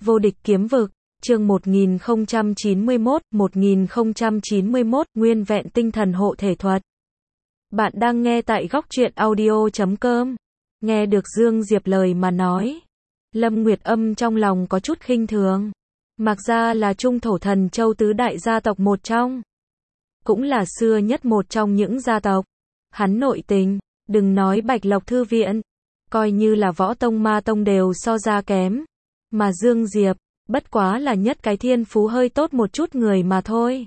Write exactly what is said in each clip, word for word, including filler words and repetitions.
Vô địch kiếm vực, chương một nghìn không trăm chín mươi mốt, một nghìn không trăm chín mươi mốt, nguyên vẹn tinh thần hộ thể thuật. Bạn đang nghe tại góc truyện audio chấm com. Nghe được Dương Diệp lời mà nói, Lâm Nguyệt Âm trong lòng có chút khinh thường. Mạc gia là trung thổ thần châu tứ đại gia tộc một trong, cũng là xưa nhất một trong những gia tộc. Hắn nội tình, đừng nói Bạch Lộc Thư Viện, coi như là Võ Tông Ma Tông đều so ra kém. Mà Dương Diệp, bất quá là nhất cái thiên phú hơi tốt một chút người mà thôi.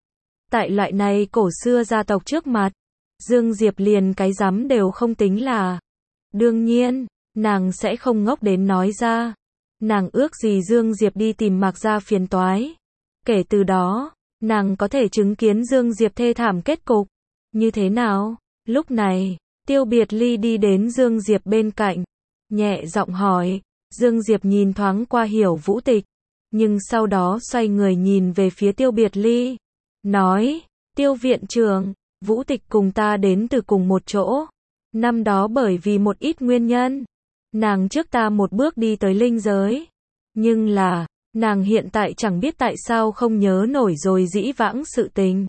Tại loại này cổ xưa gia tộc trước mặt, Dương Diệp liền cái rắm đều không tính là. Đương nhiên, nàng sẽ không ngốc đến nói ra. Nàng ước gì Dương Diệp đi tìm Mạc gia phiền toái. Kể từ đó, nàng có thể chứng kiến Dương Diệp thê thảm kết cục. Như thế nào? Lúc này, Tiêu Biệt Ly đi đến Dương Diệp bên cạnh, nhẹ giọng hỏi. Dương Diệp nhìn thoáng qua Hiểu Vũ Tịch, nhưng sau đó xoay người nhìn về phía Tiêu Biệt Ly, nói, Tiêu viện trưởng, Vũ Tịch cùng ta đến từ cùng một chỗ. Năm đó bởi vì một ít nguyên nhân, nàng trước ta một bước đi tới linh giới. Nhưng là, nàng hiện tại chẳng biết tại sao không nhớ nổi rồi dĩ vãng sự tình.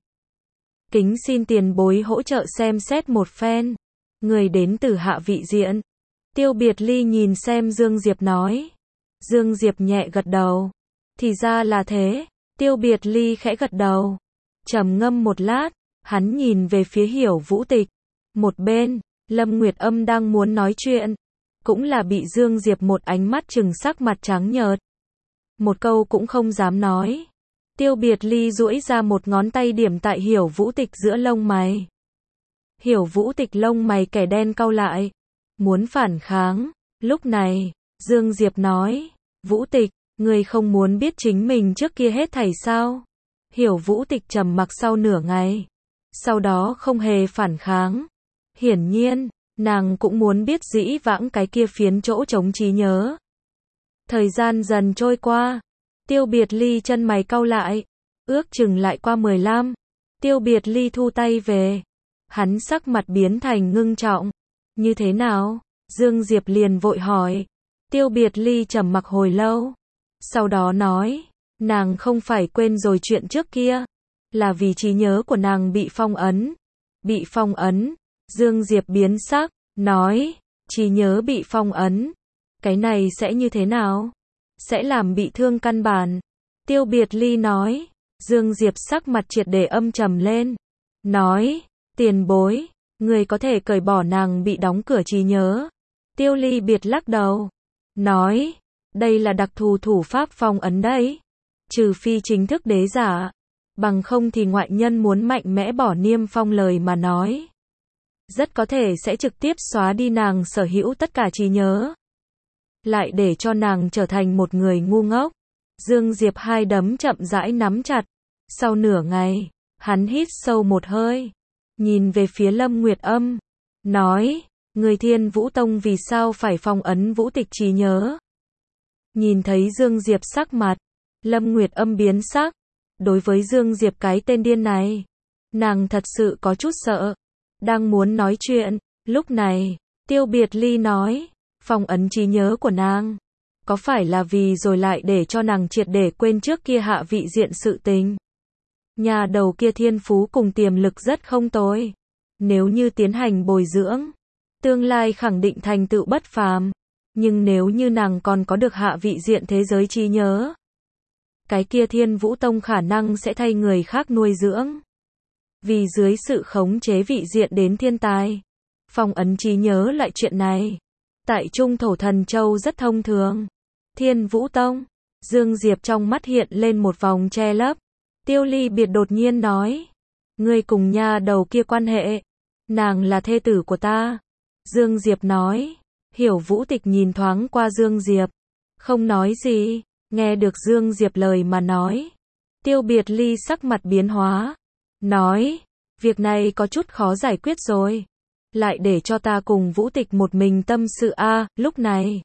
Kính xin tiền bối hỗ trợ xem xét một phen. Người đến từ Hạ Vị Diện. Tiêu Biệt Ly nhìn xem Dương Diệp nói. Dương Diệp nhẹ gật đầu. Thì ra là thế. Tiêu Biệt Ly khẽ gật đầu. Trầm ngâm một lát, hắn nhìn về phía Hiểu Vũ Tịch. Một bên, Lâm Nguyệt Âm đang muốn nói chuyện, cũng là bị Dương Diệp một ánh mắt trừng sắc mặt trắng nhợt. Một câu cũng không dám nói. Tiêu Biệt Ly duỗi ra một ngón tay điểm tại Hiểu Vũ Tịch giữa lông mày. Hiểu Vũ Tịch lông mày kẻ đen cau lại, muốn phản kháng. Lúc này, Dương Diệp nói, Vũ Tịch, ngươi không muốn biết chính mình trước kia hết thảy sao? Hiểu Vũ Tịch trầm mặc sau nửa ngày, sau đó không hề phản kháng. Hiển nhiên, nàng cũng muốn biết dĩ vãng cái kia phiến chỗ trống trí nhớ. Thời gian dần trôi qua, Tiêu Biệt Ly chân mày cau lại, ước chừng lại qua mười lăm. Tiêu Biệt Ly thu tay về, hắn sắc mặt biến thành ngưng trọng. Như thế nào? Dương Diệp liền vội hỏi. Tiêu Biệt Ly trầm mặc hồi lâu, sau đó nói, nàng không phải quên rồi chuyện trước kia, là vì trí nhớ của nàng bị phong ấn. Bị phong ấn? Dương Diệp biến sắc, nói, trí nhớ bị phong ấn, cái này sẽ như thế nào? Sẽ làm bị thương căn bản. Tiêu Biệt Ly nói. Dương Diệp sắc mặt triệt để âm trầm lên, nói, tiền bối, người có thể cởi bỏ nàng bị đóng cửa trí nhớ. Tiêu Ly Biệt lắc đầu, nói, đây là đặc thù thủ pháp phong ấn đấy. Trừ phi chính thức đế giả, bằng không thì ngoại nhân muốn mạnh mẽ bỏ niêm phong lời mà nói, rất có thể sẽ trực tiếp xóa đi nàng sở hữu tất cả trí nhớ, lại để cho nàng trở thành một người ngu ngốc. Dương Diệp hai đấm chậm rãi nắm chặt. Sau nửa ngày, hắn hít sâu một hơi, nhìn về phía Lâm Nguyệt Âm, nói, người Thiên Vũ Tông vì sao phải phong ấn Vũ Tịch trí nhớ? Nhìn thấy Dương Diệp sắc mặt, Lâm Nguyệt Âm biến sắc. Đối với Dương Diệp cái tên điên này, nàng thật sự có chút sợ. Đang muốn nói chuyện, lúc này, Tiêu Biệt Ly nói, phong ấn trí nhớ của nàng, có phải là vì rồi lại để cho nàng triệt để quên trước kia Hạ Vị Diện sự tình? Nhà đầu kia thiên phú cùng tiềm lực rất không tồi. Nếu như tiến hành bồi dưỡng, tương lai khẳng định thành tựu bất phàm. Nhưng nếu như nàng còn có được Hạ Vị Diện thế giới trí nhớ, cái kia Thiên Vũ Tông khả năng sẽ thay người khác nuôi dưỡng. Vì dưới sự khống chế vị diện đến thiên tài, phong ấn trí nhớ lại chuyện này, tại Trung Thổ Thần Châu rất thông thường. Thiên Vũ Tông, Dương Diệp trong mắt hiện lên một vòng che lấp. Tiêu Ly Biệt đột nhiên nói, ngươi cùng nha đầu kia quan hệ, nàng là thê tử của ta. Dương Diệp nói. Hiểu Vũ Tịch nhìn thoáng qua Dương Diệp, không nói gì. Nghe được Dương Diệp lời mà nói, Tiêu Biệt Ly sắc mặt biến hóa, nói, việc này có chút khó giải quyết rồi, lại để cho ta cùng Vũ Tịch một mình tâm sự a. À, lúc này,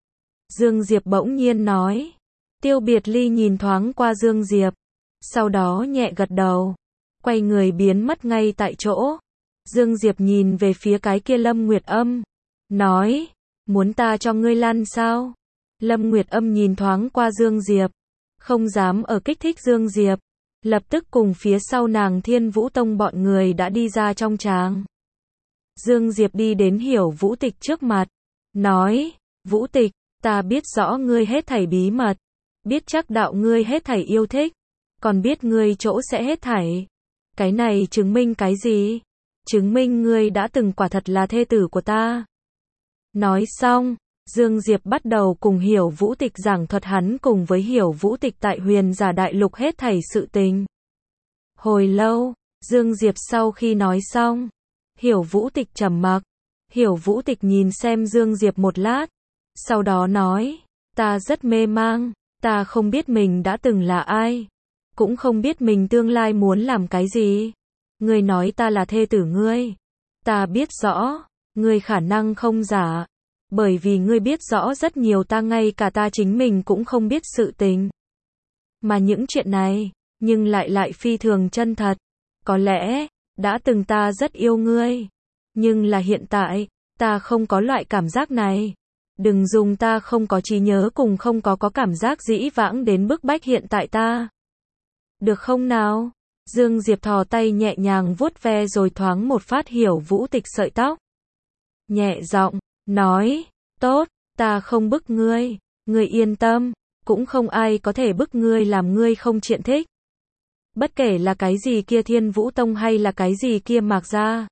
Dương Diệp bỗng nhiên nói. Tiêu Biệt Ly nhìn thoáng qua Dương Diệp, sau đó nhẹ gật đầu, quay người biến mất ngay tại chỗ. Dương Diệp nhìn về phía cái kia Lâm Nguyệt Âm, nói, muốn ta cho ngươi lăn sao? Lâm Nguyệt Âm nhìn thoáng qua Dương Diệp, không dám ở kích thích Dương Diệp, lập tức cùng phía sau nàng Thiên Vũ Tông bọn người đã đi ra trong tràng. Dương Diệp đi đến Hiểu Vũ Tịch trước mặt, nói, Vũ Tịch, ta biết rõ ngươi hết thảy bí mật, biết chắc đạo ngươi hết thảy yêu thích, còn biết ngươi chỗ sẽ hết thảy. Cái này chứng minh cái gì? Chứng minh ngươi đã từng quả thật là thê tử của ta. Nói xong, Dương Diệp bắt đầu cùng Hiểu Vũ Tịch giảng thuật hắn cùng với Hiểu Vũ Tịch tại Huyền Giả Đại Lục hết thảy sự tình. Hồi lâu, Dương Diệp sau khi nói xong, Hiểu Vũ Tịch trầm mặc. Hiểu Vũ Tịch nhìn xem Dương Diệp một lát, sau đó nói, ta rất mê mang, ta không biết mình đã từng là ai, cũng không biết mình tương lai muốn làm cái gì. Ngươi nói ta là thê tử ngươi, ta biết rõ, ngươi khả năng không giả, bởi vì ngươi biết rõ rất nhiều ta ngay cả ta chính mình cũng không biết sự tình. Mà những chuyện này, nhưng lại lại phi thường chân thật. Có lẽ, đã từng ta rất yêu ngươi, nhưng là hiện tại, ta không có loại cảm giác này. Đừng dùng ta không có trí nhớ cùng không có có cảm giác dĩ vãng đến bức bách hiện tại ta. Được không nào? Dương Diệp thò tay nhẹ nhàng vuốt ve rồi thoáng một phát Hiểu Vũ Tịch sợi tóc. Nhẹ giọng, nói, tốt, ta không bức ngươi, ngươi yên tâm, cũng không ai có thể bức ngươi làm ngươi không triện thích. Bất kể là cái gì kia Thiên Vũ Tông hay là cái gì kia Mạc Gia.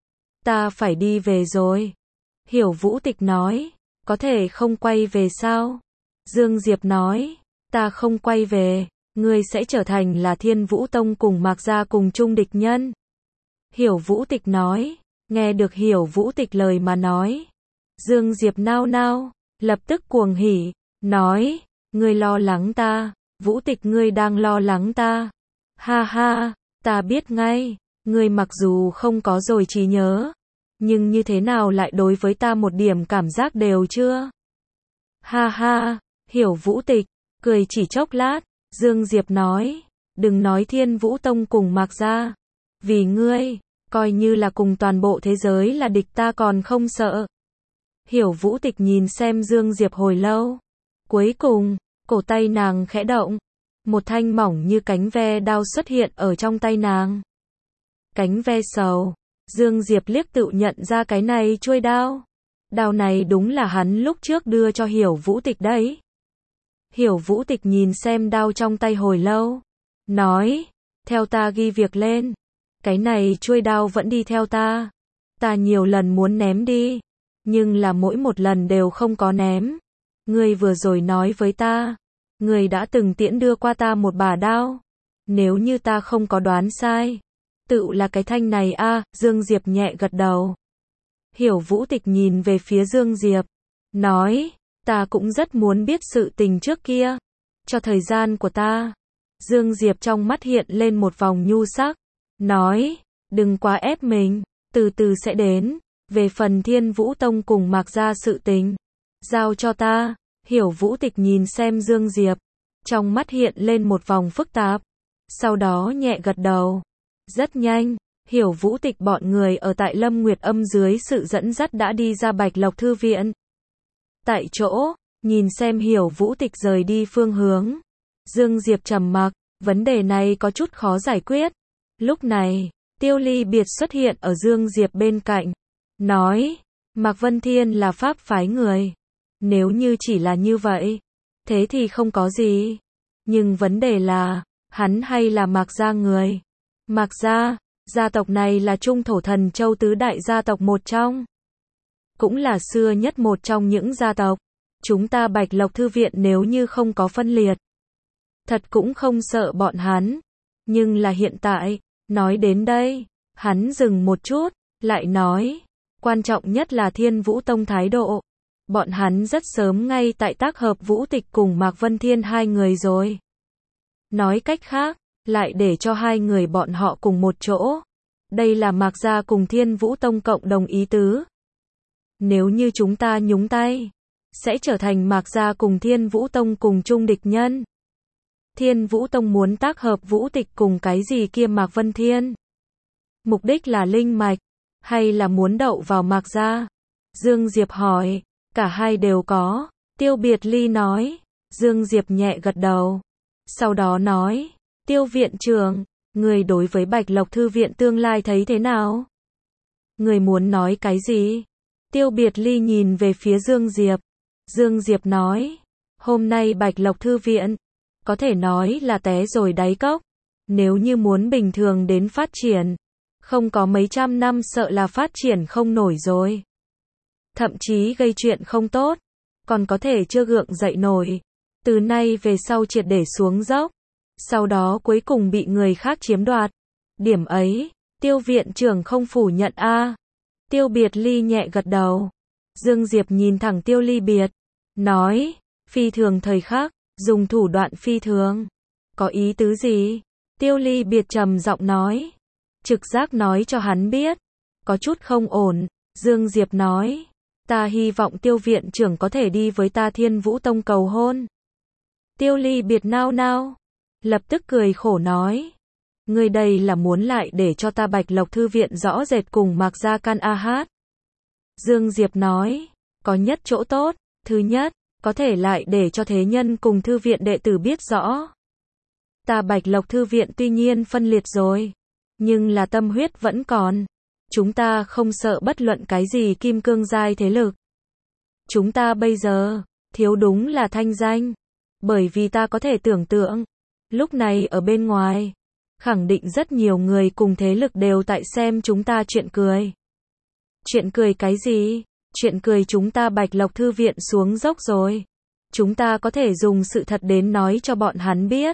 Ta phải đi về rồi. Hiểu Vũ Tịch nói, có thể không quay về sao? Dương Diệp nói, ta không quay về, ngươi sẽ trở thành là Thiên Vũ Tông cùng Mạc Gia cùng chung địch nhân. Hiểu Vũ Tịch nói, nghe được Hiểu Vũ Tịch lời mà nói. Dương Diệp nao nao, lập tức cuồng hỉ, nói, ngươi lo lắng ta, Vũ Tịch ngươi đang lo lắng ta. Ha ha, ta biết ngay, ngươi mặc dù không có rồi trí nhớ, nhưng như thế nào lại đối với ta một điểm cảm giác đều chưa? Ha ha, Hiểu Vũ Tịch, cười chỉ chốc lát, Dương Diệp nói, đừng nói Thiên Vũ Tông cùng Mạc Gia, vì ngươi, coi như là cùng toàn bộ thế giới là địch ta còn không sợ. Hiểu Vũ Tịch nhìn xem Dương Diệp hồi lâu, cuối cùng, cổ tay nàng khẽ động, một thanh mỏng như cánh ve đao xuất hiện ở trong tay nàng. Cánh ve sầu, Dương Diệp liếc tự nhận ra cái này chuôi đao. Đao này đúng là hắn lúc trước đưa cho Hiểu Vũ Tịch đấy. Hiểu Vũ Tịch nhìn xem đao trong tay hồi lâu, nói, theo ta ghi việc lên, cái này chuôi đao vẫn đi theo ta. Ta nhiều lần muốn ném đi, nhưng là mỗi một lần đều không có ném. Ngươi vừa rồi nói với ta, ngươi đã từng tiễn đưa qua ta một bả đao. Nếu như ta không có đoán sai, tự là cái thanh này a. À, Dương Diệp nhẹ gật đầu. Hiểu Vũ Tịch nhìn về phía Dương Diệp, nói, ta cũng rất muốn biết sự tình trước kia, cho thời gian của ta. Dương Diệp trong mắt hiện lên một vòng nhu sắc, nói, đừng quá ép mình, từ từ sẽ đến. Về phần Thiên Vũ Tông cùng Mạc Gia sự tình, giao cho ta. Hiểu Vũ Tịch nhìn xem Dương Diệp, trong mắt hiện lên một vòng phức tạp, sau đó nhẹ gật đầu. Rất nhanh, Hiểu Vũ Tịch bọn người ở tại Lâm Nguyệt Âm dưới sự dẫn dắt đã đi ra Bạch Lộc Thư Viện. Tại chỗ, nhìn xem Hiểu Vũ Tịch rời đi phương hướng, Dương Diệp trầm mặc, vấn đề này có chút khó giải quyết. Lúc này, Tiêu Ly Biệt xuất hiện ở Dương Diệp bên cạnh, nói, Mạc Vân Thiên là pháp phái người. Nếu như chỉ là như vậy, thế thì không có gì. Nhưng vấn đề là, hắn hay là Mạc Gia người. Mạc Gia, gia tộc này là Trung Thổ Thần Châu tứ đại gia tộc một trong. Cũng là xưa nhất một trong những gia tộc. Chúng ta Bạch Lộc Thư Viện nếu như không có phân liệt, thật cũng không sợ bọn hắn. Nhưng là hiện tại, nói đến đây, hắn dừng một chút, lại nói, quan trọng nhất là Thiên Vũ Tông thái độ. Bọn hắn rất sớm ngay tại tác hợp Vũ Tịch cùng Mạc Vân Thiên hai người rồi. Nói cách khác, lại để cho hai người bọn họ cùng một chỗ. Đây là Mạc Gia cùng Thiên Vũ Tông cộng đồng ý tứ. Nếu như chúng ta nhúng tay, sẽ trở thành Mạc Gia cùng Thiên Vũ Tông cùng chung địch nhân. Thiên Vũ Tông muốn tác hợp Vũ Tịch cùng cái gì kia Mạc Vân Thiên? Mục đích là linh mạch, hay là muốn đậu vào Mạc Gia? Dương Diệp hỏi, cả hai đều có. Tiêu Biệt Ly nói. Dương Diệp nhẹ gật đầu. Sau đó nói, Tiêu viện trưởng, người đối với Bạch Lộc Thư viện tương lai thấy thế nào? Người muốn nói cái gì? Tiêu Biệt Ly nhìn về phía Dương Diệp. Dương Diệp nói, hôm nay Bạch Lộc Thư viện, có thể nói là té rồi đáy cốc. Nếu như muốn bình thường đến phát triển, không có mấy trăm năm sợ là phát triển không nổi rồi. Thậm chí gây chuyện không tốt, còn có thể chưa gượng dậy nổi. Từ nay về sau triệt để xuống dốc, sau đó cuối cùng bị người khác chiếm đoạt. Điểm ấy, Tiêu viện trưởng không phủ nhận a? À. Tiêu Biệt Ly nhẹ gật đầu. Dương Diệp nhìn thẳng Tiêu Ly Biệt, nói, phi thường thời khắc, dùng thủ đoạn phi thường. Có ý tứ gì? Tiêu Ly Biệt trầm giọng nói. Trực giác nói cho hắn biết, có chút không ổn. Dương Diệp nói, ta hy vọng Tiêu viện trưởng có thể đi với ta Thiên Vũ Tông cầu hôn. Tiêu Ly Biệt nao nao, lập tức cười khổ nói, người đây là muốn lại để cho ta Bạch Lộc Thư viện rõ rệt cùng Mạc Gia Can A Hát. Dương Diệp nói, có nhất chỗ tốt, thứ nhất, có thể lại để cho thế nhân cùng thư viện đệ tử biết rõ. Ta Bạch Lộc Thư viện tuy nhiên phân liệt rồi, nhưng là tâm huyết vẫn còn. Chúng ta không sợ bất luận cái gì kim cương giai thế lực. Chúng ta bây giờ, thiếu đúng là thanh danh. Bởi vì ta có thể tưởng tượng, lúc này ở bên ngoài, khẳng định rất nhiều người cùng thế lực đều tại xem chúng ta chuyện cười. Chuyện cười cái gì? Chuyện cười chúng ta Bạch Lộc Thư viện xuống dốc rồi. Chúng ta có thể dùng sự thật đến nói cho bọn hắn biết.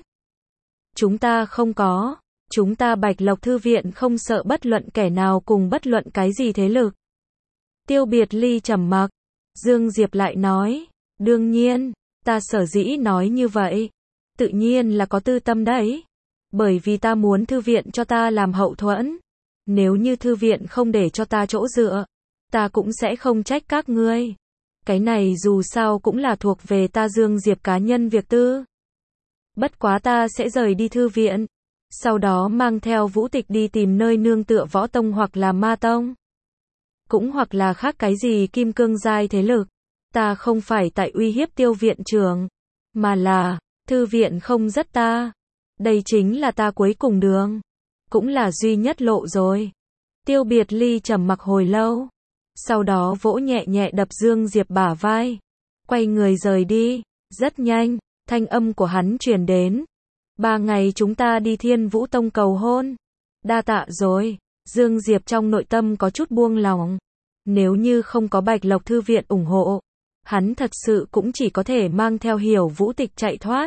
Chúng ta không có. Chúng ta Bạch Lộc Thư viện không sợ bất luận kẻ nào cùng bất luận cái gì thế lực. Tiêu Biệt Ly trầm mặc. Dương Diệp lại nói, đương nhiên, ta sở dĩ nói như vậy, tự nhiên là có tư tâm đấy. Bởi vì ta muốn thư viện cho ta làm hậu thuẫn. Nếu như thư viện không để cho ta chỗ dựa, ta cũng sẽ không trách các ngươi. Cái này dù sao cũng là thuộc về ta Dương Diệp cá nhân việc tư. Bất quá ta sẽ rời đi thư viện, sau đó mang theo Vũ Tịch đi tìm nơi nương tựa Võ Tông hoặc là Ma Tông. Cũng hoặc là khác cái gì kim cương giai thế lực. Ta không phải tại uy hiếp Tiêu viện trưởng, mà là, thư viện không rất ta. Đây chính là ta cuối cùng đường. Cũng là duy nhất lộ rồi. Tiêu Biệt Ly trầm mặc hồi lâu. Sau đó vỗ nhẹ nhẹ đập Dương Diệp bả vai. Quay người rời đi. Rất nhanh, thanh âm của hắn truyền đến. Ba ngày chúng ta đi Thiên Vũ Tông cầu hôn. Đa tạ rồi. Dương Diệp trong nội tâm có chút buông lòng. Nếu như không có Bạch Lộc Thư viện ủng hộ, hắn thật sự cũng chỉ có thể mang theo Hiểu Vũ Tịch chạy thoát.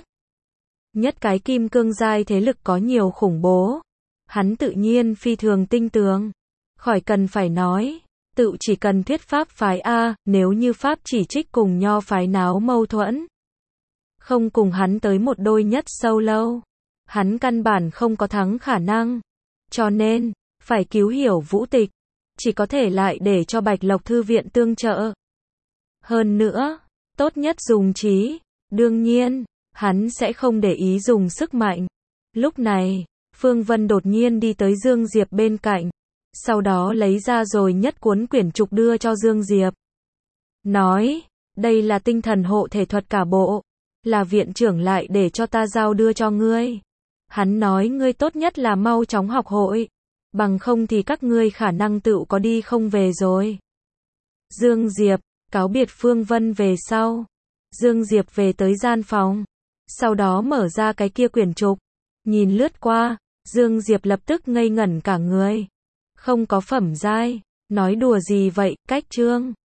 Nhất cái kim cương giai thế lực có nhiều khủng bố. Hắn tự nhiên phi thường tinh tường. Khỏi cần phải nói, tự chỉ cần thuyết pháp phái A, nếu như pháp chỉ trích cùng nho phái náo mâu thuẫn. Không cùng hắn tới một đôi nhất sâu lâu. Hắn căn bản không có thắng khả năng. Cho nên, phải cứu Hiểu Vũ Tịch. Chỉ có thể lại để cho Bạch Lộc Thư viện tương trợ. Hơn nữa, tốt nhất dùng trí. Đương nhiên, hắn sẽ không để ý dùng sức mạnh. Lúc này, Phương Vân đột nhiên đi tới Dương Diệp bên cạnh. Sau đó lấy ra rồi nhất cuốn quyển trục đưa cho Dương Diệp. Nói, đây là tinh thần hộ thể thuật cả bộ. Là viện trưởng lại để cho ta giao đưa cho ngươi. Hắn nói ngươi tốt nhất là mau chóng học hội. Bằng không thì các ngươi khả năng tự có đi không về rồi. Dương Diệp, cáo biệt Phương Vân về sau. Dương Diệp về tới gian phòng. Sau đó mở ra cái kia quyển trục. Nhìn lướt qua, Dương Diệp lập tức ngây ngẩn cả người. Không có phẩm giai. Nói đùa gì vậy, cách chương.